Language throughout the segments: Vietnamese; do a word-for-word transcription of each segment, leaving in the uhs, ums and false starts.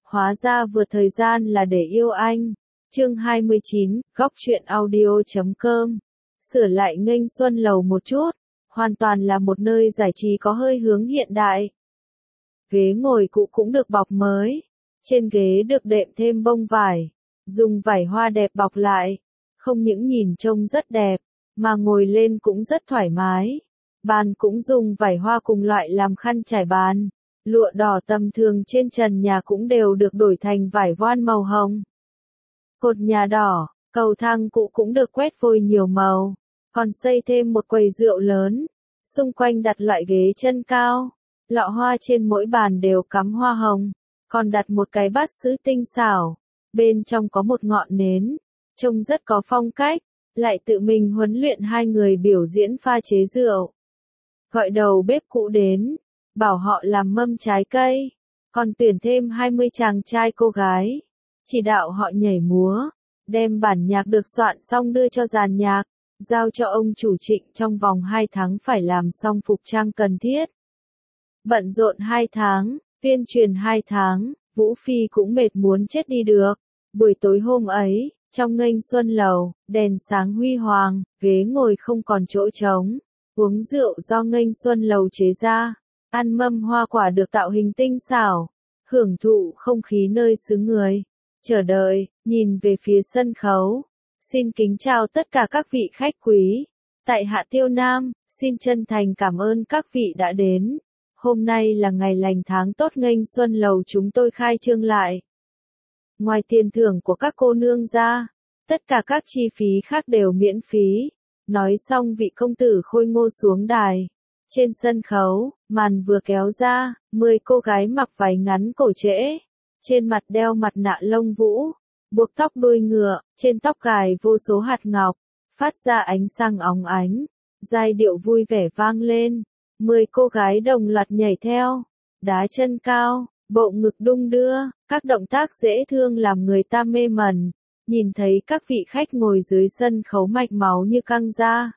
Hóa ra vượt thời gian là để yêu anh. Chương hai mươi chín, góc truyện audio chấm com. Sửa lại nghênh xuân lầu một chút, hoàn toàn là một nơi giải trí có hơi hướng hiện đại. Ghế ngồi cũ cũng được bọc mới, trên ghế được đệm thêm bông vải, dùng vải hoa đẹp bọc lại, không những nhìn trông rất đẹp, mà ngồi lên cũng rất thoải mái. Bàn cũng dùng vải hoa cùng loại làm khăn trải bàn, lụa đỏ tầm thường trên trần nhà cũng đều được đổi thành vải voan màu hồng. Cột nhà đỏ, cầu thang cũ cũng được quét vôi nhiều màu, còn xây thêm một quầy rượu lớn, xung quanh đặt loại ghế chân cao, lọ hoa trên mỗi bàn đều cắm hoa hồng, còn đặt một cái bát sứ tinh xảo, bên trong có một ngọn nến, trông rất có phong cách, lại tự mình huấn luyện hai người biểu diễn pha chế rượu. Gọi đầu bếp cũ đến, bảo họ làm mâm trái cây, còn tuyển thêm hai mươi chàng trai cô gái, chỉ đạo họ nhảy múa, đem bản nhạc được soạn xong đưa cho dàn nhạc, giao cho ông chủ Trịnh trong vòng hai tháng phải làm xong phục trang cần thiết. Bận rộn hai tháng, tuyên truyền hai tháng, Vũ Phi cũng mệt muốn chết đi được. Buổi tối hôm ấy, trong nghênh xuân lầu, đèn sáng huy hoàng, ghế ngồi không còn chỗ trống, uống rượu do nghênh xuân lầu chế ra, ăn mâm hoa quả được tạo hình tinh xảo, hưởng thụ không khí nơi xứ người, chờ đợi, nhìn về phía sân khấu. Xin kính chào tất cả các vị khách quý. Tại Hạ Tiêu Nam, xin chân thành cảm ơn các vị đã đến. Hôm nay là ngày lành tháng tốt nghênh xuân lầu chúng tôi khai trương lại. Ngoài tiền thưởng của các cô nương ra, tất cả các chi phí khác đều miễn phí. Nói xong vị công tử khôi ngô xuống đài. Trên sân khấu, màn vừa kéo ra, mười cô gái mặc váy ngắn cổ trễ. Trên mặt đeo mặt nạ lông vũ, buộc tóc đuôi ngựa, trên tóc cài vô số hạt ngọc, phát ra ánh sáng óng ánh. Giai điệu vui vẻ vang lên, mười cô gái đồng loạt nhảy theo, đá chân cao, bộ ngực đung đưa, các động tác dễ thương làm người ta mê mẩn. Nhìn thấy các vị khách ngồi dưới sân khấu mạch máu như căng ra,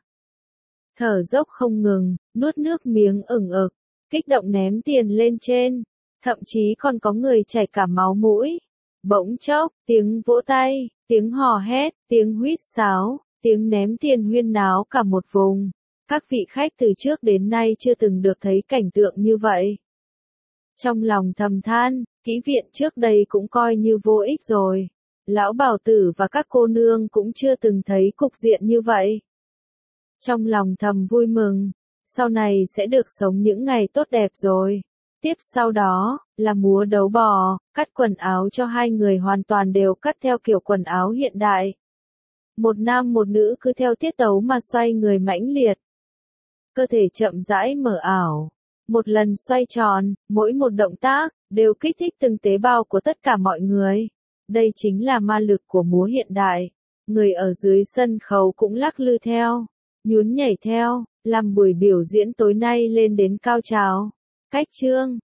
thở dốc không ngừng, nuốt nước miếng ửng ực, kích động ném tiền lên trên, thậm chí còn có người chảy cả máu mũi. Bỗng chốc, tiếng vỗ tay, tiếng hò hét, tiếng huýt sáo, tiếng ném tiền huyên náo cả một vùng. Các vị khách từ trước đến nay chưa từng được thấy cảnh tượng như vậy. Trong lòng thầm than, kỹ viện trước đây cũng coi như vô ích rồi. Lão Bảo Tử và các cô nương cũng chưa từng thấy cục diện như vậy. Trong lòng thầm vui mừng, sau này sẽ được sống những ngày tốt đẹp rồi. Tiếp sau đó, là múa đấu bò, cắt quần áo cho hai người hoàn toàn đều cắt theo kiểu quần áo hiện đại. Một nam một nữ cứ theo tiết tấu mà xoay người mãnh liệt. Cơ thể chậm rãi mở ảo. Một lần xoay tròn, mỗi một động tác, đều kích thích từng tế bào của tất cả mọi người. Đây chính là ma lực của múa hiện đại. Người ở dưới sân khấu cũng lắc lư theo, nhún nhảy theo, làm buổi biểu diễn tối nay lên đến cao trào. Cách chương